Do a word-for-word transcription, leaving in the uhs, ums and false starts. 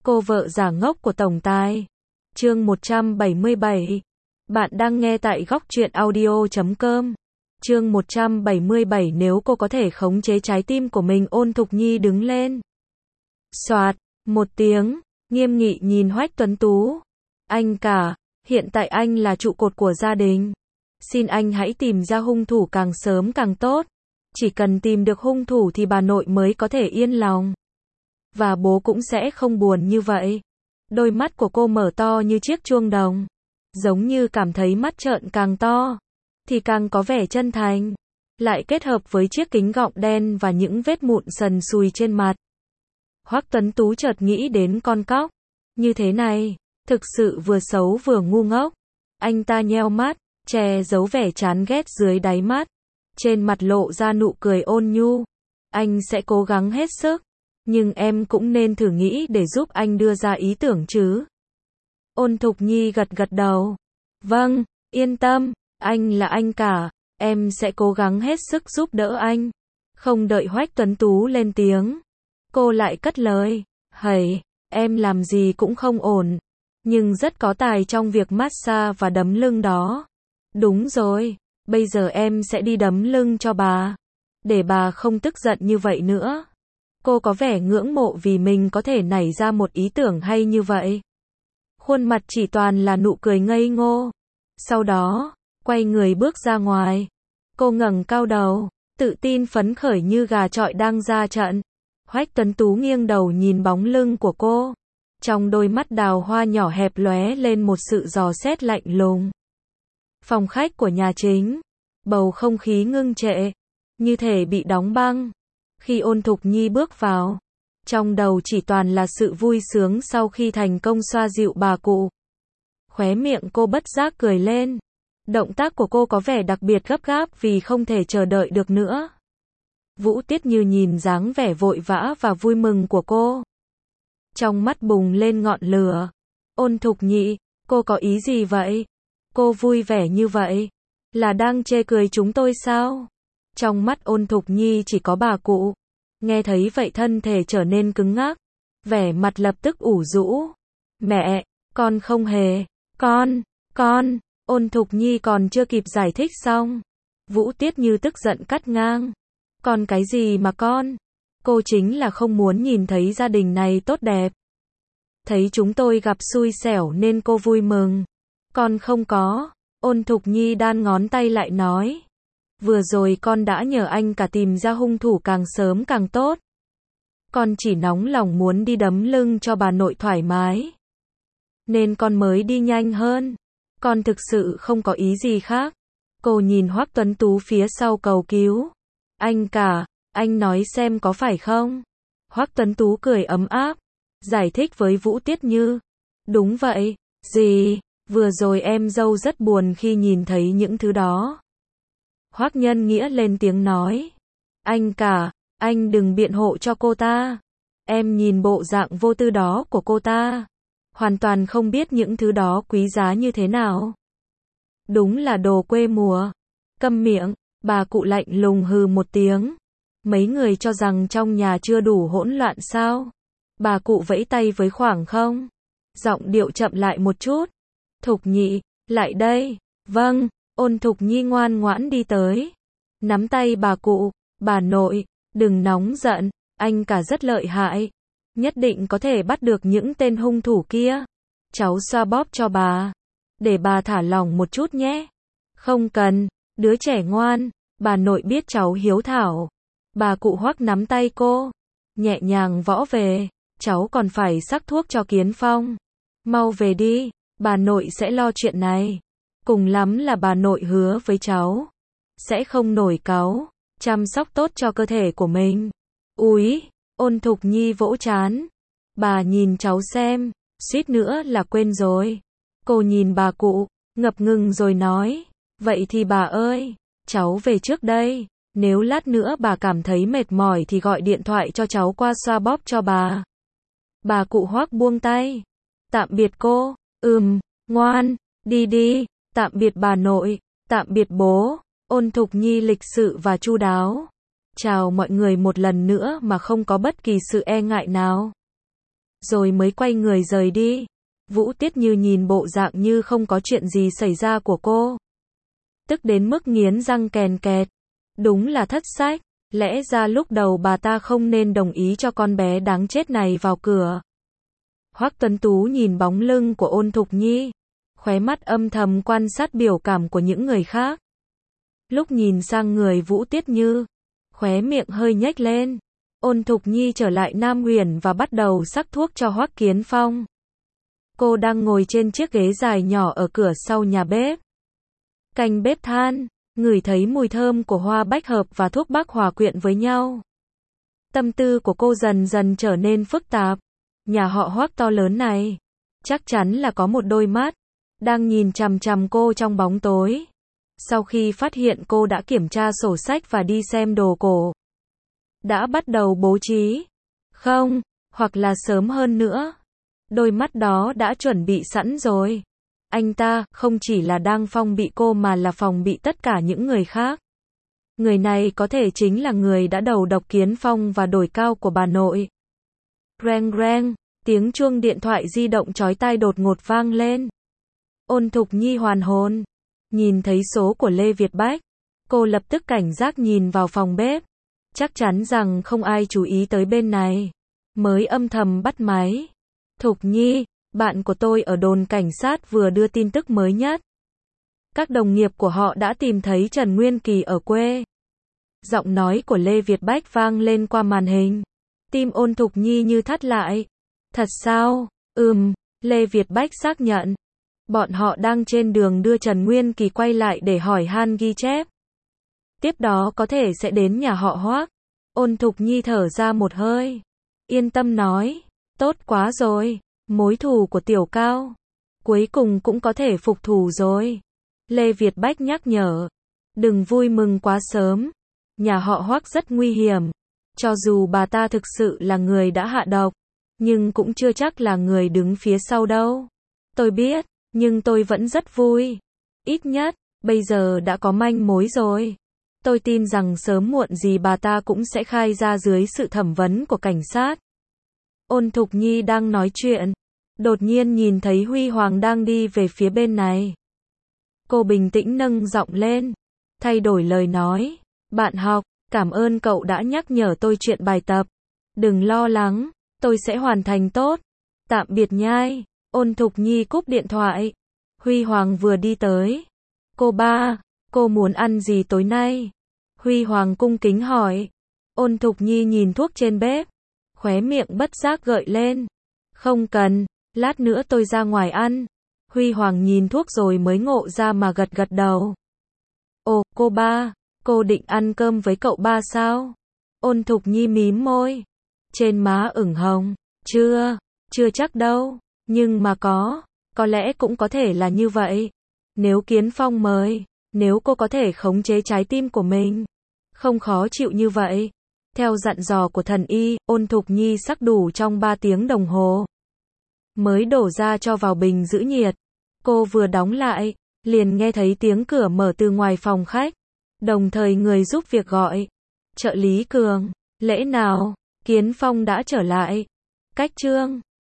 Cô vợ giả ngốc của tổng tài. Chương một trăm bảy mươi bảy. Bạn đang nghe tại góc truyện audio chấm com. Chương một trăm bảy mươi bảy. Nếu cô có thể khống chế trái tim của mình. Ôn Thục Nhi đứng lên. Soạt, một tiếng, nghiêm nghị nhìn Hoắc Tuấn Tú. Anh cả, hiện tại anh là trụ cột của gia đình. Xin anh hãy tìm ra hung thủ càng sớm càng tốt. Chỉ cần tìm được hung thủ thì bà nội mới có thể yên lòng. Và bố cũng sẽ không buồn như vậy. Đôi mắt của cô mở to như chiếc chuông đồng. Giống như cảm thấy mắt trợn càng to, thì càng có vẻ chân thành. Lại kết hợp với chiếc kính gọng đen và những vết mụn sần sùi trên mặt. Hoắc Tuấn Tú chợt nghĩ đến con cóc. Như thế này, thực sự vừa xấu vừa ngu ngốc. Anh ta nheo mắt, che giấu vẻ chán ghét dưới đáy mắt. Trên mặt lộ ra nụ cười ôn nhu. Anh sẽ cố gắng hết sức. Nhưng em cũng nên thử nghĩ để giúp anh đưa ra ý tưởng chứ. Ôn Thục Nhi gật gật đầu. Vâng, yên tâm, anh là anh cả, em sẽ cố gắng hết sức giúp đỡ anh. Không đợi Hoắc Tuấn Tú lên tiếng, cô lại cất lời. Hầy, em làm gì cũng không ổn, nhưng rất có tài trong việc massage và đấm lưng đó. Đúng rồi, bây giờ em sẽ đi đấm lưng cho bà, để bà không tức giận như vậy nữa. Cô có vẻ ngưỡng mộ vì mình có thể nảy ra một ý tưởng hay như vậy. Khuôn mặt chỉ toàn là nụ cười ngây ngô. Sau đó, quay người bước ra ngoài. Cô ngẩng cao đầu, tự tin phấn khởi như gà chọi đang ra trận. Hoắc Tuấn Tú nghiêng đầu nhìn bóng lưng của cô. Trong đôi mắt đào hoa nhỏ hẹp lóe lên một sự dò xét lạnh lùng. Phòng khách của nhà chính, bầu không khí ngưng trệ, như thể bị đóng băng. Khi Ôn Thục Nhi bước vào, trong đầu chỉ toàn là sự vui sướng sau khi thành công xoa dịu bà cụ. Khóe miệng cô bất giác cười lên. Động tác của cô có vẻ đặc biệt gấp gáp vì không thể chờ đợi được nữa. Vũ Tiết Như nhìn dáng vẻ vội vã và vui mừng của cô. Trong mắt bùng lên ngọn lửa. Ôn Thục Nhi, cô có ý gì vậy? Cô vui vẻ như vậy, là đang chê cười chúng tôi sao? Trong mắt Ôn Thục Nhi chỉ có bà cụ. Nghe thấy vậy thân thể trở nên cứng ngắc. Vẻ mặt lập tức ủ rũ. Mẹ, con không hề. Con, con. Ôn Thục Nhi còn chưa kịp giải thích xong. Vũ Tiết Như tức giận cắt ngang. Con cái gì mà con? Cô chính là không muốn nhìn thấy gia đình này tốt đẹp. Thấy chúng tôi gặp xui xẻo nên cô vui mừng. Con không có. Ôn Thục Nhi đan ngón tay lại nói. Vừa rồi con đã nhờ anh cả tìm ra hung thủ càng sớm càng tốt. Con chỉ nóng lòng muốn đi đấm lưng cho bà nội thoải mái, nên con mới đi nhanh hơn. Con thực sự không có ý gì khác. Cô nhìn Hoắc Tuấn Tú phía sau cầu cứu. Anh cả, anh nói xem có phải không? Hoắc Tuấn Tú cười ấm áp, giải thích với Vũ Tiết Như. Đúng vậy, gì? Vừa rồi em dâu rất buồn khi nhìn thấy những thứ đó. Hoắc Nhân Nghĩa lên tiếng nói. Anh cả, anh đừng biện hộ cho cô ta. Em nhìn bộ dạng vô tư đó của cô ta, hoàn toàn không biết những thứ đó quý giá như thế nào. Đúng là đồ quê mùa. Câm miệng, bà cụ lạnh lùng hừ một tiếng. Mấy người cho rằng trong nhà chưa đủ hỗn loạn sao? Bà cụ vẫy tay với khoảng không. Giọng điệu chậm lại một chút. Thục Nhị, lại đây. Vâng. Ôn Thục Nhi ngoan ngoãn đi tới. Nắm tay bà cụ. Bà nội, đừng nóng giận, anh cả rất lợi hại. Nhất định có thể bắt được những tên hung thủ kia. Cháu xoa bóp cho bà, để bà thả lỏng một chút nhé. Không cần, đứa trẻ ngoan, bà nội biết cháu hiếu thảo. Bà cụ Hoắc nắm tay cô, nhẹ nhàng võ về. Cháu còn phải sắc thuốc cho Kiến Phong. Mau về đi, bà nội sẽ lo chuyện này. Cùng lắm là bà nội hứa với cháu sẽ không nổi cáu, chăm sóc tốt cho cơ thể của mình. Úi, Ôn Thục Nhi vỗ trán. Bà nhìn cháu xem, suýt nữa là quên rồi. Cô nhìn bà cụ, ngập ngừng rồi nói. Vậy thì bà ơi, cháu về trước đây. Nếu lát nữa bà cảm thấy mệt mỏi thì gọi điện thoại cho cháu qua xoa bóp cho bà. Bà cụ Hoắc buông tay. Tạm biệt cô. Ừm, ngoan, đi đi. Tạm biệt bà nội. Tạm biệt bố. Ôn Thục Nhi lịch sự và chu đáo. Chào mọi người một lần nữa mà không có bất kỳ sự e ngại nào. rồi mới quay người rời đi. Vũ Tiết Như nhìn bộ dạng như không có chuyện gì xảy ra của cô, tức đến mức nghiến răng kèn kẹt. Đúng là thất sách, lẽ ra lúc đầu bà ta không nên đồng ý cho con bé đáng chết này vào cửa. Hoắc Tuấn Tú nhìn bóng lưng của Ôn Thục Nhi, khóe mắt âm thầm quan sát biểu cảm của những người khác. Lúc nhìn sang người Vũ Tiết Như, khóe miệng hơi nhếch lên. Ôn Thục Nhi trở lại Nam Huyền và bắt đầu sắc thuốc cho Hoắc Kiến Phong. Cô đang ngồi trên chiếc ghế dài nhỏ ở cửa sau nhà bếp. Cạnh bếp than, ngửi thấy mùi thơm của hoa bách hợp và thuốc bắc hòa quyện với nhau. Tâm tư của cô dần dần trở nên phức tạp. Nhà họ Hoắc to lớn này, chắc chắn là có một đôi mắt đang nhìn chằm chằm cô trong bóng tối. Sau khi phát hiện cô đã kiểm tra sổ sách và đi xem đồ cổ, đã bắt đầu bố trí. Không, hoặc là sớm hơn nữa. Đôi mắt đó đã chuẩn bị sẵn rồi. Anh ta không chỉ là đang phòng bị cô mà là phòng bị tất cả những người khác. Người này có thể chính là người đã đầu độc Kiến Phong và đổi cao của bà nội. Reng reng, tiếng chuông điện thoại di động chói tai đột ngột vang lên. Ôn Thục Nhi hoàn hồn, nhìn thấy số của Lê Việt Bách, cô lập tức cảnh giác nhìn vào phòng bếp, chắc chắn rằng không ai chú ý tới bên này, mới âm thầm bắt máy. Thục Nhi, bạn của tôi ở đồn cảnh sát vừa đưa tin tức mới nhất. Các đồng nghiệp của họ đã tìm thấy Trần Nguyên Kỳ ở quê. Giọng nói của Lê Việt Bách vang lên qua màn hình. Tim Ôn Thục Nhi như thắt lại. Thật sao? Ừm, Lê Việt Bách xác nhận. Bọn họ đang trên đường đưa Trần Nguyên Kỳ quay lại để hỏi han ghi chép. Tiếp đó có thể sẽ đến nhà họ Hoắc. Ôn Thục Nhi thở ra một hơi. Yên tâm nói. Tốt quá rồi. Mối thù của Tiểu Cao cuối cùng cũng có thể phục thù rồi. Lê Việt Bách nhắc nhở. Đừng vui mừng quá sớm. Nhà họ Hoắc rất nguy hiểm. Cho dù bà ta thực sự là người đã hạ độc, nhưng cũng chưa chắc là người đứng phía sau đâu. Tôi biết, nhưng tôi vẫn rất vui. Ít nhất, bây giờ đã có manh mối rồi. Tôi tin rằng sớm muộn gì bà ta cũng sẽ khai ra dưới sự thẩm vấn của cảnh sát. Ôn Thục Nhi đang nói chuyện, đột nhiên nhìn thấy Huy Hoàng đang đi về phía bên này. Cô bình tĩnh nâng giọng lên, thay đổi lời nói. Bạn học, cảm ơn cậu đã nhắc nhở tôi chuyện bài tập. Đừng lo lắng, tôi sẽ hoàn thành tốt. Tạm biệt nhai. Ôn Thục Nhi cúp điện thoại. Huy Hoàng vừa đi tới. Cô ba, cô muốn ăn gì tối nay? Huy Hoàng cung kính hỏi. Ôn Thục Nhi nhìn thuốc trên bếp, khóe miệng bất giác gợi lên. Không cần, lát nữa tôi ra ngoài ăn. Huy Hoàng nhìn thuốc rồi mới ngộ ra mà gật gật đầu. Ồ, cô ba, cô định ăn cơm với cậu ba sao? Ôn Thục Nhi mím môi, trên má ửng hồng. Chưa, chưa chắc đâu, nhưng mà có, có lẽ cũng có thể là như vậy. Nếu Kiến Phong mời, nếu cô có thể khống chế trái tim của mình, không khó chịu như vậy. Theo dặn dò của thần y, Ôn Thục Nhi sắc đủ trong ba tiếng đồng hồ. Mới đổ ra cho vào bình giữ nhiệt. Cô vừa đóng lại, liền nghe thấy tiếng cửa mở từ ngoài phòng khách. Đồng thời người giúp việc gọi. Trợ lý Cường, lễ nào, Kiến Phong đã trở lại. Cách trương.